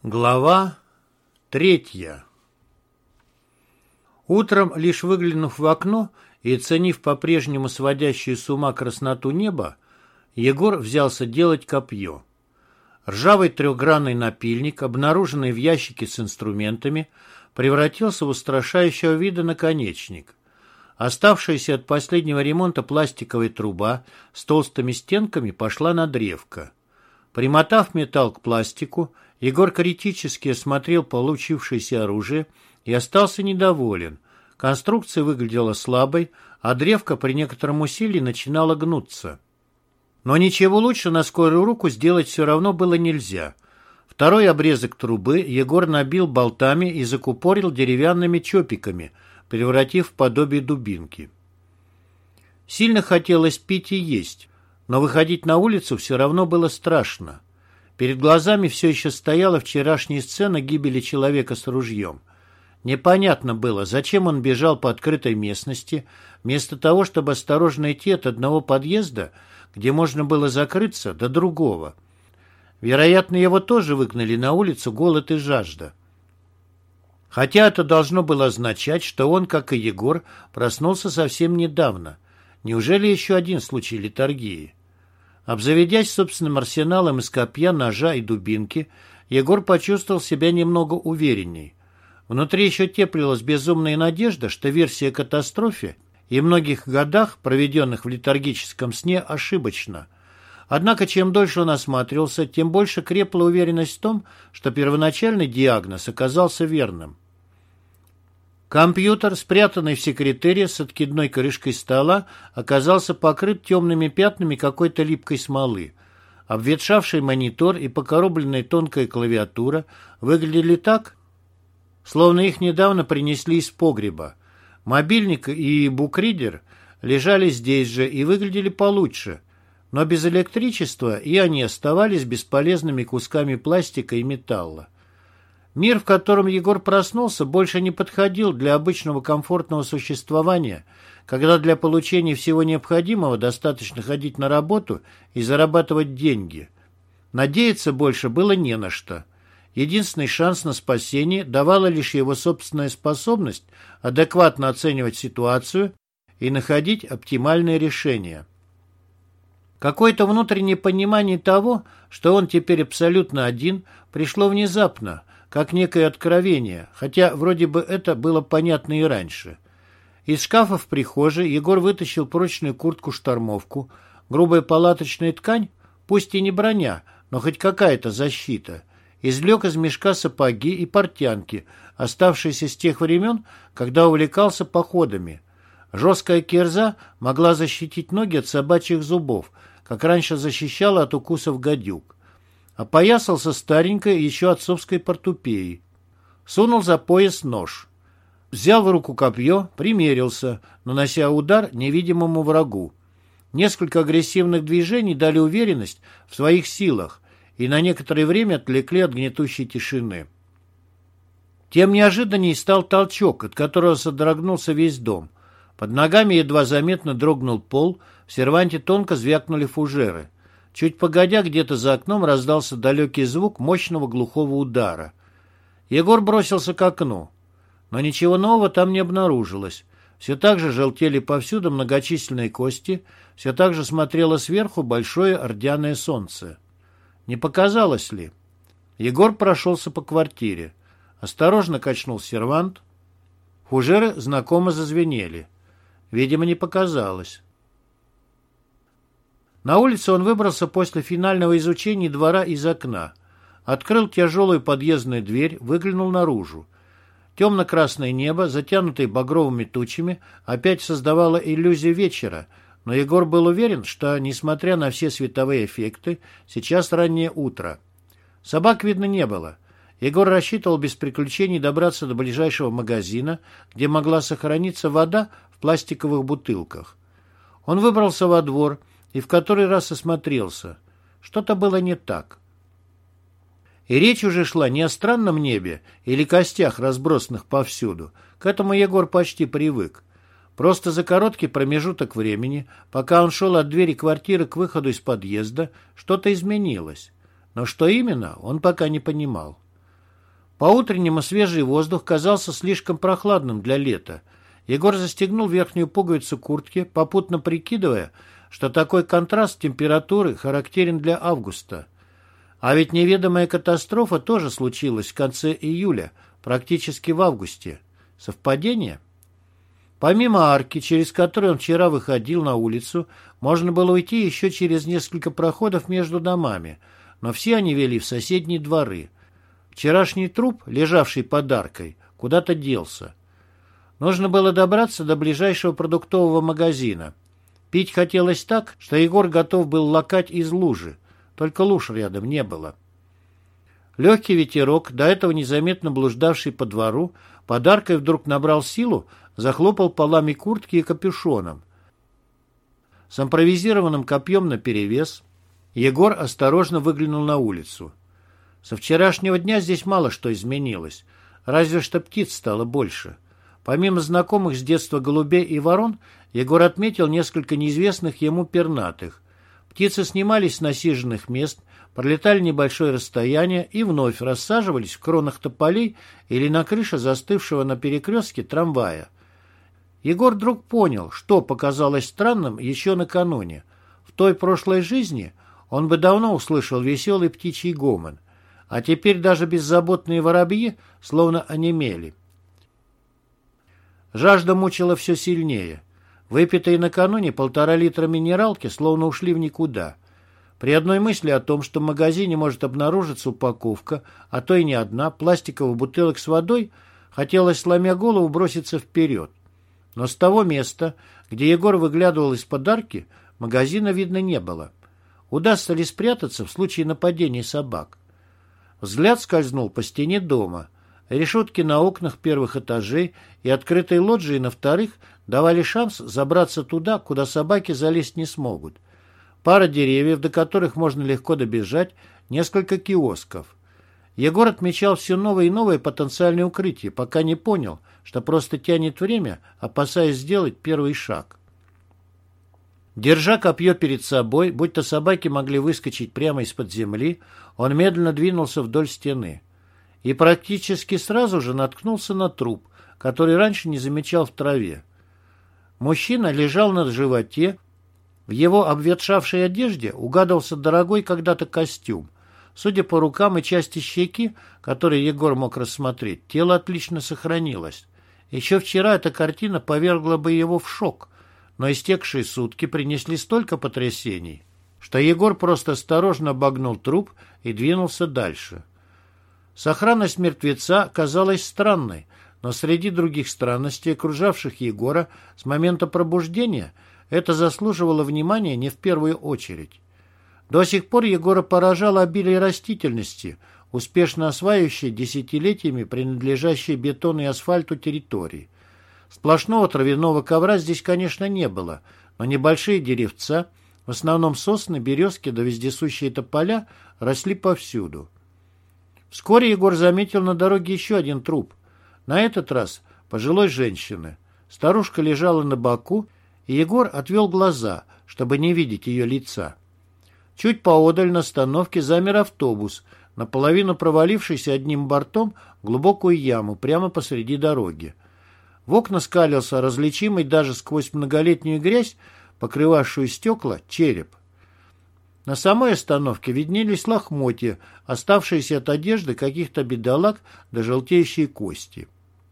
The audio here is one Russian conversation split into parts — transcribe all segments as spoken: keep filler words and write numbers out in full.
Глава третья. Утром, лишь выглянув в окно и оценив по-прежнему сводящую с ума красноту неба, Егор взялся делать копье. Ржавый трехгранный напильник, обнаруженный в ящике с инструментами, превратился в устрашающего вида наконечник. Оставшаяся от последнего ремонта пластиковая труба с толстыми стенками пошла на древко. Примотав металл к пластику, Егор критически осмотрел получившееся оружие и остался недоволен. Конструкция выглядела слабой, а древко при некотором усилии начинало гнуться. Но ничего лучше на скорую руку сделать все равно было нельзя. Второй обрезок трубы Егор набил болтами и закупорил деревянными чопиками, превратив в подобие дубинки. Сильно хотелось пить и есть, но выходить на улицу все равно было страшно. Перед глазами все еще стояла вчерашняя сцена гибели человека с ружьем. Непонятно было, зачем он бежал по открытой местности, вместо того, чтобы осторожно идти от одного подъезда, где можно было закрыться, до другого. Вероятно, его тоже выгнали на улицу голод и жажда. Хотя это должно было означать, что он, как и Егор, проснулся совсем недавно. Неужели еще один случай летаргии? Обзаведясь собственным арсеналом из копья, ножа и дубинки, Егор почувствовал себя немного уверенней. Внутри еще теплилась безумная надежда, что версия о катастрофе и многих годах, проведенных в летаргическом сне, ошибочна. Однако, чем дольше он осматривался, тем больше крепла уверенность в том, что первоначальный диагноз оказался верным. Компьютер, спрятанный в секретаре с откидной крышкой стола, оказался покрыт темными пятнами какой-то липкой смолы. Обветшавший монитор и покоробленная тонкая клавиатура выглядели так, словно их недавно принесли из погреба. Мобильник и букридер лежали здесь же и выглядели получше, но без электричества и они оставались бесполезными кусками пластика и металла. Мир, в котором Егор проснулся, больше не подходил для обычного комфортного существования, когда для получения всего необходимого достаточно ходить на работу и зарабатывать деньги. Надеяться больше было не на что. Единственный шанс на спасение давала лишь его собственная способность адекватно оценивать ситуацию и находить оптимальные решения. Какое-то внутреннее понимание того, что он теперь абсолютно один, пришло внезапно, как некое откровение, хотя вроде бы это было понятно и раньше. Из шкафа в прихожей Егор вытащил прочную куртку-штормовку, грубая палаточная ткань, пусть и не броня, но хоть какая-то защита, извлек из мешка сапоги и портянки, оставшиеся с тех времен, когда увлекался походами. Жесткая кирза могла защитить ноги от собачьих зубов, как раньше защищала от укусов гадюк. Опоясался старенькой еще отцовской портупеей. Сунул за пояс нож. Взял в руку копье, примерился, нанося удар невидимому врагу. Несколько агрессивных движений дали уверенность в своих силах и на некоторое время отвлекли от гнетущей тишины. Тем неожиданней стал толчок, от которого содрогнулся весь дом. Под ногами едва заметно дрогнул пол, в серванте тонко звякнули фужеры. Чуть погодя, где-то за окном раздался далекий звук мощного глухого удара. Егор бросился к окну, но ничего нового там не обнаружилось. Все так же желтели повсюду многочисленные кости, все так же смотрело сверху большое ордяное солнце. Не показалось ли? Егор прошелся по квартире. Осторожно качнул сервант. Фужеры знакомо зазвенели. Видимо, не показалось. На улицу он выбрался после финального изучения двора из окна. Открыл тяжелую подъездную дверь, выглянул наружу. Темно-красное небо, затянутое багровыми тучами, опять создавало иллюзию вечера, но Егор был уверен, что, несмотря на все световые эффекты, сейчас раннее утро. Собак видно не было. Егор рассчитывал без приключений добраться до ближайшего магазина, где могла сохраниться вода в пластиковых бутылках. Он выбрался во двор и в который раз осмотрелся. Что-то было не так. И речь уже шла не о странном небе или костях, разбросанных повсюду. К этому Егор почти привык. Просто за короткий промежуток времени, пока он шел от двери квартиры к выходу из подъезда, что-то изменилось. Но что именно, он пока не понимал. По-утреннему свежий воздух казался слишком прохладным для лета. Егор застегнул верхнюю пуговицу куртки, попутно прикидывая, что такой контраст температуры характерен для августа. А ведь неведомая катастрофа тоже случилась в конце июля, практически в августе. Совпадение? Помимо арки, через которую он вчера выходил на улицу, можно было уйти еще через несколько проходов между домами, но все они вели в соседние дворы. Вчерашний труп, лежавший под аркой, куда-то делся. Нужно было добраться до ближайшего продуктового магазина. Пить хотелось так, что Егор готов был лакать из лужи, только луж рядом не было. Легкий ветерок, до этого незаметно блуждавший по двору, под аркой вдруг набрал силу, захлопал полами куртки и капюшоном. С импровизированным копьем наперевес Егор осторожно выглянул на улицу. Со вчерашнего дня здесь мало что изменилось, разве что птиц стало больше. Помимо знакомых с детства голубей и ворон, Егор отметил несколько неизвестных ему пернатых. Птицы снимались с насиженных мест, пролетали небольшое расстояние и вновь рассаживались в кронах тополей или на крыше застывшего на перекрестке трамвая. Егор вдруг понял, что показалось странным еще накануне. В той прошлой жизни он бы давно услышал веселый птичий гомон, а теперь даже беззаботные воробьи словно онемели. Жажда мучила все сильнее. Выпитые накануне полтора литра минералки словно ушли в никуда. При одной мысли о том, что в магазине может обнаружиться упаковка, а то и не одна, пластиковых бутылок с водой, хотелось, сломя голову, броситься вперед. Но с того места, где Егор выглядывал из-под арки, магазина видно не было. Удастся ли спрятаться в случае нападения собак? Взгляд скользнул по стене дома. Решетки на окнах первых этажей и открытые лоджии на вторых давали шанс забраться туда, куда собаки залезть не смогут. Пара деревьев, до которых можно легко добежать, несколько киосков. Егор отмечал все новые и новые потенциальные укрытия, пока не понял, что просто тянет время, опасаясь сделать первый шаг. Держа копье перед собой, будто собаки могли выскочить прямо из-под земли, он медленно двинулся вдоль стены. И практически сразу же наткнулся на труп, который раньше не замечал в траве. Мужчина лежал на животе, в его обветшавшей одежде угадывался дорогой когда-то костюм. Судя по рукам и части щеки, которые Егор мог рассмотреть, тело отлично сохранилось. Еще вчера эта картина повергла бы его в шок, но истекшие сутки принесли столько потрясений, что Егор просто осторожно обогнул труп и двинулся дальше. Сохранность мертвеца казалась странной, но среди других странностей, окружавших Егора с момента пробуждения, это заслуживало внимания не в первую очередь. До сих пор Егора поражало обилие растительности, успешно осваивающей десятилетиями принадлежащей бетону и асфальту территории. Сплошного травяного ковра здесь, конечно, не было, но небольшие деревца, в основном сосны, березки да вездесущие тополя, росли повсюду. Вскоре Егор заметил на дороге еще один труп. На этот раз пожилой женщины. Старушка лежала на боку, и Егор отвел глаза, чтобы не видеть ее лица. Чуть поодаль на остановке замер автобус, наполовину провалившийся одним бортом в глубокую яму прямо посреди дороги. В окна скалился различимый даже сквозь многолетнюю грязь, покрывавшую стекла, череп. На самой остановке виднелись лохмотья, оставшиеся от одежды каких-то бедолаг до желтеющей кости.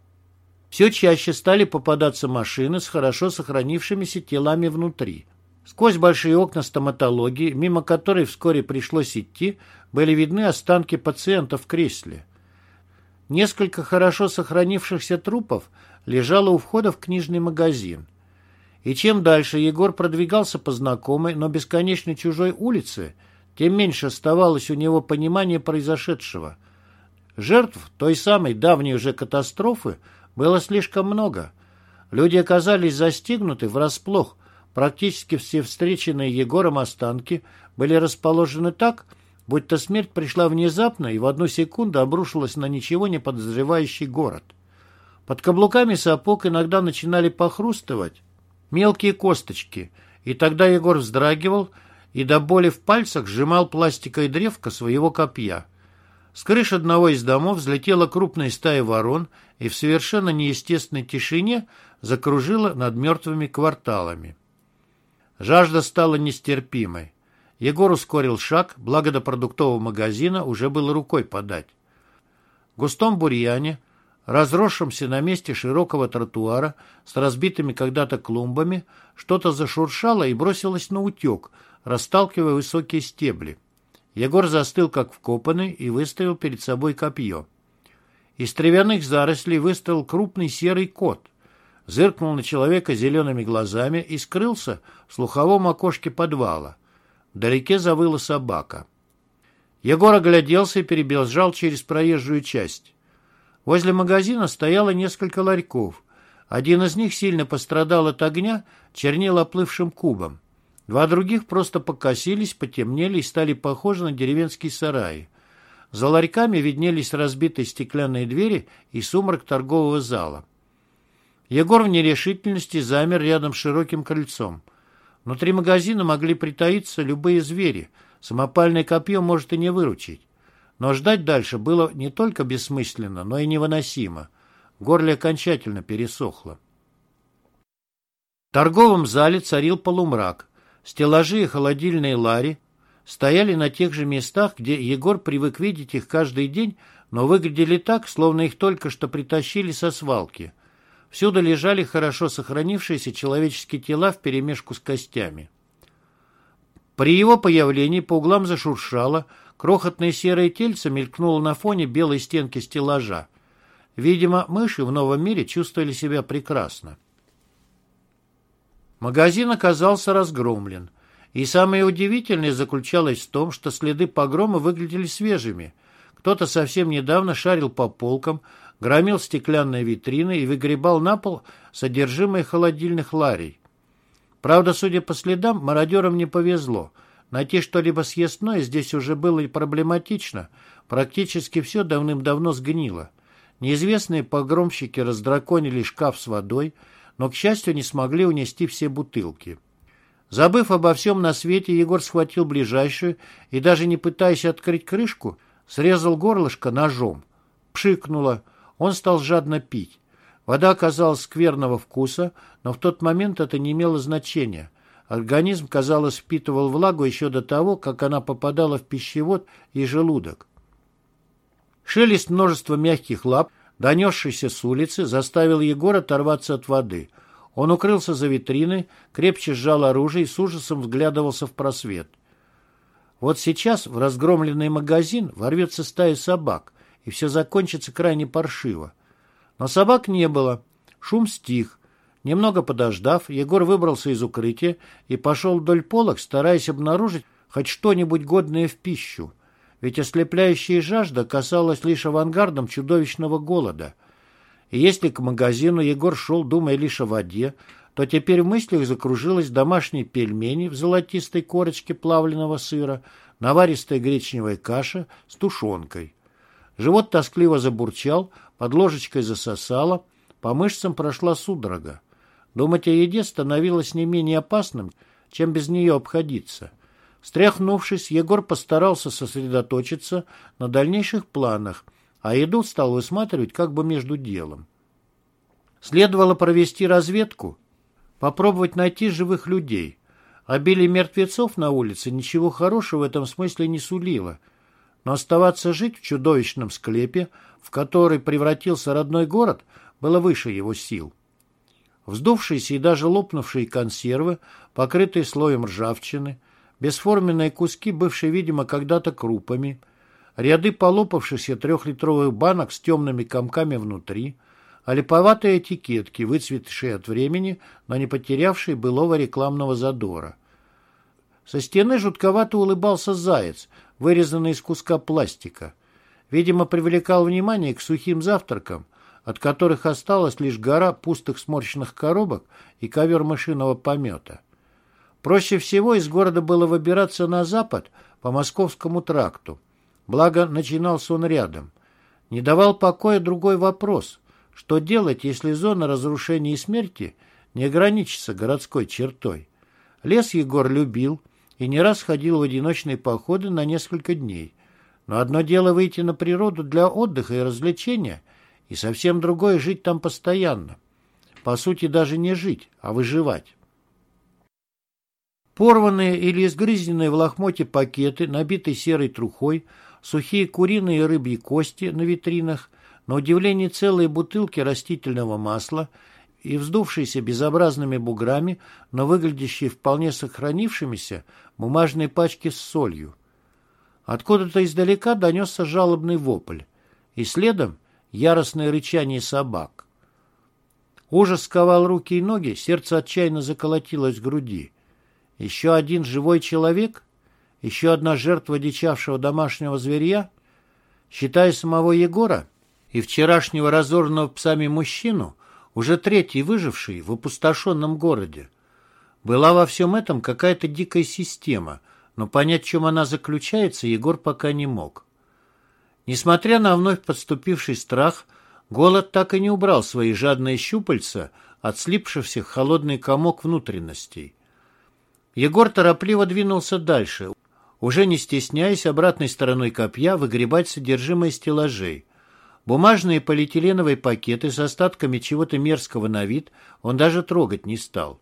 Все чаще стали попадаться машины с хорошо сохранившимися телами внутри. Сквозь большие окна стоматологии, мимо которой вскоре пришлось идти, были видны останки пациента в кресле. Несколько хорошо сохранившихся трупов лежало у входа в книжный магазин. И чем дальше Егор продвигался по знакомой, но бесконечной чужой улице, тем меньше оставалось у него понимания произошедшего. Жертв той самой давней уже катастрофы было слишком много. Люди оказались застигнуты врасплох. Практически все встреченные Егором останки были расположены так, будто смерть пришла внезапно и в одну секунду обрушилась на ничего не подозревающий город. Под каблуками сапог иногда начинали похрустывать мелкие косточки, и тогда Егор вздрагивал и до боли в пальцах сжимал пластиковое древко своего копья. С крыш одного из домов взлетела крупная стая ворон и в совершенно неестественной тишине закружила над мертвыми кварталами. Жажда стала нестерпимой. Егор ускорил шаг, благо до продуктового магазина уже было рукой подать. В густом бурьяне, разросшемся на месте широкого тротуара с разбитыми когда-то клумбами, что-то зашуршало и бросилось на утек, расталкивая высокие стебли. Егор застыл, как вкопанный, и выставил перед собой копье. Из травяных зарослей выстрелил крупный серый кот, зыркнул на человека зелеными глазами и скрылся в слуховом окошке подвала. Вдалеке завыла собака. Егор огляделся и перебежал через проезжую часть. Возле магазина стояло несколько ларьков. Один из них сильно пострадал от огня, чернел оплывшим кубом. Два других просто покосились, потемнели и стали похожи на деревенские сараи. За ларьками виднелись разбитые стеклянные двери и сумрак торгового зала. Егор в нерешительности замер рядом с широким крыльцом. Внутри магазина могли притаиться любые звери. Самопальное копье может и не выручить. Но ждать дальше было не только бессмысленно, но и невыносимо. В горле окончательно пересохло. В торговом зале царил полумрак. Стеллажи и холодильные лари стояли на тех же местах, где Егор привык видеть их каждый день, но выглядели так, словно их только что притащили со свалки. Всюду лежали хорошо сохранившиеся человеческие тела вперемешку с костями. При его появлении по углам зашуршало, крохотное серое тельце мелькнуло на фоне белой стенки стеллажа. Видимо, мыши в новом мире чувствовали себя прекрасно. Магазин оказался разгромлен. И самое удивительное заключалось в том, что следы погрома выглядели свежими. Кто-то совсем недавно шарил по полкам, громил стеклянные витрины и выгребал на пол содержимое холодильных ларей. Правда, судя по следам, мародерам не повезло. Найти что-либо съестное здесь уже было и проблематично. Практически все давным-давно сгнило. Неизвестные погромщики раздраконили шкаф с водой, но, к счастью, не смогли унести все бутылки. Забыв обо всем на свете, Егор схватил ближайшую и, даже не пытаясь открыть крышку, срезал горлышко ножом. Пшикнуло. Он стал жадно пить. Вода оказалась скверного вкуса, но в тот момент это не имело значения. Организм, казалось, впитывал влагу еще до того, как она попадала в пищевод и желудок. Шелест множества мягких лап, донесшийся с улицы, заставил Егора оторваться от воды. Он укрылся за витриной, крепче сжал оружие и с ужасом вглядывался в просвет. Вот сейчас в разгромленный магазин ворвется стая собак, и все закончится крайне паршиво. Но собак не было. Шум стих. Немного подождав, Егор выбрался из укрытия и пошел вдоль полок, стараясь обнаружить хоть что-нибудь годное в пищу. Ведь ослепляющая жажда касалась лишь авангардом чудовищного голода. И если к магазину Егор шел, думая лишь о воде, то теперь в мыслях закружились домашние пельмени в золотистой корочке плавленного сыра, наваристая гречневая каша с тушенкой. Живот тоскливо забурчал, под ложечкой засосало, по мышцам прошла судорога. Думать о еде становилось не менее опасным, чем без нее обходиться. Стряхнувшись, Егор постарался сосредоточиться на дальнейших планах, а еду стал высматривать как бы между делом. Следовало провести разведку, попробовать найти живых людей. Обилие мертвецов на улице ничего хорошего в этом смысле не сулило, но оставаться жить в чудовищном склепе, в который превратился родной город, было выше его сил. Вздувшиеся и даже лопнувшие консервы, покрытые слоем ржавчины, бесформенные куски, бывшие, видимо, когда-то крупами, ряды полопавшихся трехлитровых банок с темными комками внутри, а липоватые этикетки, выцветшие от времени, но не потерявшие былого рекламного задора. Со стены жутковато улыбался заяц, вырезанный из куска пластика. Видимо, привлекал внимание к сухим завтракам, от которых осталась лишь гора пустых сморщенных коробок и ковер мышиного помета. Проще всего из города было выбираться на запад по Московскому тракту. Благо, начинался он рядом. Не давал покоя другой вопрос. Что делать, если зона разрушения и смерти не ограничится городской чертой? Лес Егор любил и не раз ходил в одиночные походы на несколько дней. Но одно дело выйти на природу для отдыха и развлечения, и совсем другое жить там постоянно. По сути, даже не жить, а выживать. Порванные или изгрызенные в лохмоте пакеты, набитые серой трухой, сухие куриные и рыбьи кости на витринах, на удивление целые бутылки растительного масла и вздувшиеся безобразными буграми, но выглядящие вполне сохранившимися, бумажные пачки с солью. Откуда-то издалека донесся жалобный вопль, и следом яростное рычание собак. Ужас сковал руки и ноги, сердце отчаянно заколотилось в груди. Еще один живой человек? Еще одна жертва дичавшего домашнего зверья? Считая самого Егора и вчерашнего разорванного псами мужчину, уже третий выживший в опустошенном городе. Была во всем этом какая-то дикая система, но понять, в чем она заключается, Егор пока не мог. Несмотря на вновь подступивший страх, голод так и не убрал свои жадные щупальца от слипшихся в холодный комок внутренностей. Егор торопливо двинулся дальше, уже не стесняясь обратной стороной копья выгребать содержимое стеллажей. Бумажные полиэтиленовые пакеты с остатками чего-то мерзкого на вид он даже трогать не стал.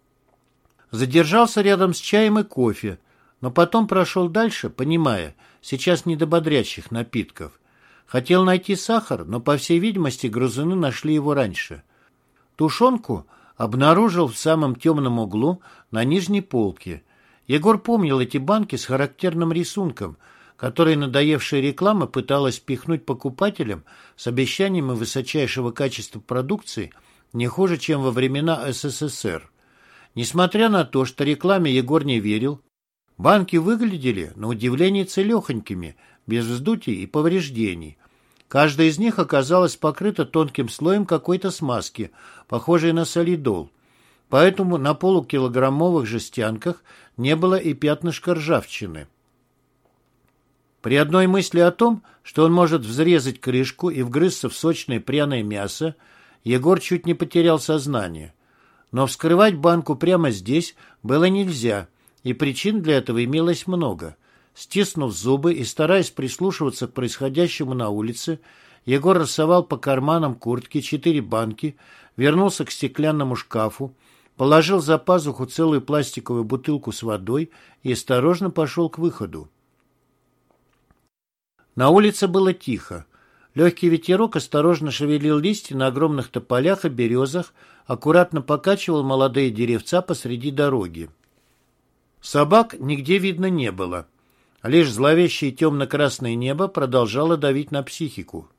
Задержался рядом с чаем и кофе, но потом прошел дальше, понимая, сейчас не до бодрящих напитков. Хотел найти сахар, но, по всей видимости, грузины нашли его раньше. Тушенку обнаружил в самом темном углу на нижней полке. Егор помнил эти банки с характерным рисунком, который надоевшая реклама пыталась пихнуть покупателям с обещаниями высочайшего качества продукции не хуже, чем во времена эс эс эс эр. Несмотря на то, что рекламе Егор не верил, банки выглядели, на удивление, целехонькими, без вздутий и повреждений. Каждая из них оказалась покрыта тонким слоем какой-то смазки, похожей на солидол. Поэтому на полукилограммовых жестянках не было и пятнышка ржавчины. При одной мысли о том, что он может взрезать крышку и вгрызться в сочное пряное мясо, Егор чуть не потерял сознание. Но вскрывать банку прямо здесь было нельзя, и причин для этого имелось много. Стиснув зубы и стараясь прислушиваться к происходящему на улице, Егор рассовал по карманам куртки четыре банки, вернулся к стеклянному шкафу, положил за пазуху целую пластиковую бутылку с водой и осторожно пошел к выходу. На улице было тихо. Легкий ветерок осторожно шевелил листья на огромных тополях и березах, аккуратно покачивал молодые деревца посреди дороги. Собак нигде видно не было. Лишь зловещее темно-красное небо продолжало давить на психику.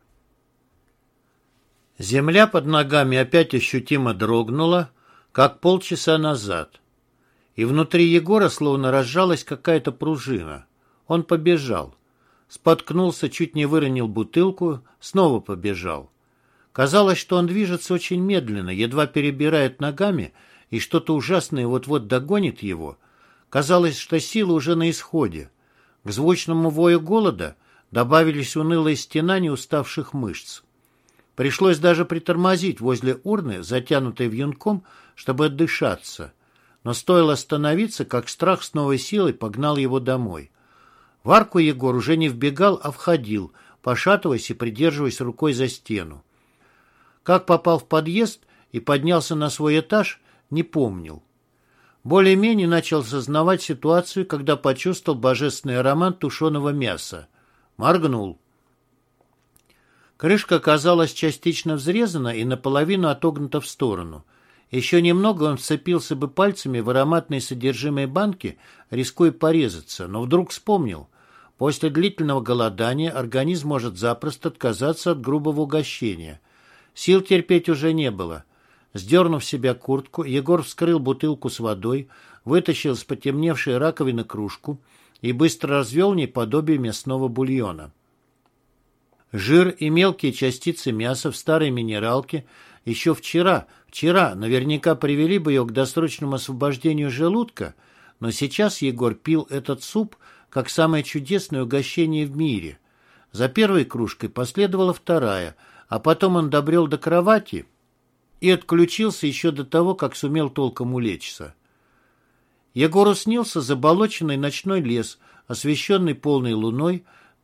Земля под ногами опять ощутимо дрогнула, как полчаса назад. И внутри Егора словно разжалась какая-то пружина. Он побежал. Споткнулся, чуть не выронил бутылку, снова побежал. Казалось, что он движется очень медленно, едва перебирает ногами, и что-то ужасное вот-вот догонит его. Казалось, что сила уже на исходе. К звучному вою голода добавились унылые стенания уставших мышц. Пришлось даже притормозить возле урны, затянутой вьюнком, чтобы отдышаться. Но стоило остановиться, как страх с новой силой погнал его домой. В арку Егор уже не вбегал, а входил, пошатываясь и придерживаясь рукой за стену. Как попал в подъезд и поднялся на свой этаж, не помнил. Более-менее начал сознавать ситуацию, когда почувствовал божественный аромат тушеного мяса. Моргнул. Крышка оказалась частично взрезана и наполовину отогнута в сторону. Еще немного он вцепился бы пальцами в ароматные содержимое банки, рискуя порезаться, но вдруг вспомнил. После длительного голодания организм может запросто отказаться от грубого угощения. Сил терпеть уже не было. Сдернув с себя куртку, Егор вскрыл бутылку с водой, вытащил из потемневшей раковины кружку и быстро развел в ней подобие мясного бульона. Жир и мелкие частицы мяса в старой минералке еще вчера, вчера наверняка привели бы ее к досрочному освобождению желудка, но сейчас Егор пил этот суп как самое чудесное угощение в мире. За первой кружкой последовала вторая, а потом он добрел до кровати и отключился еще до того, как сумел толком улечься. Егору снился заболоченный ночной лес, освещенный полной луной,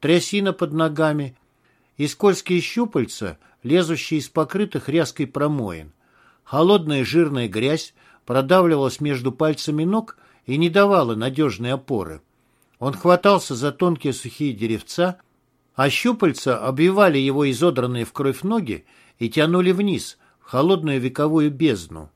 трясина под ногами и скользкие щупальца, лезущие из покрытых ряской промоин. Холодная жирная грязь продавливалась между пальцами ног и не давала надежной опоры. Он хватался за тонкие сухие деревца, а щупальца обвивали его изодранные в кровь ноги и тянули вниз, в холодную вековую бездну.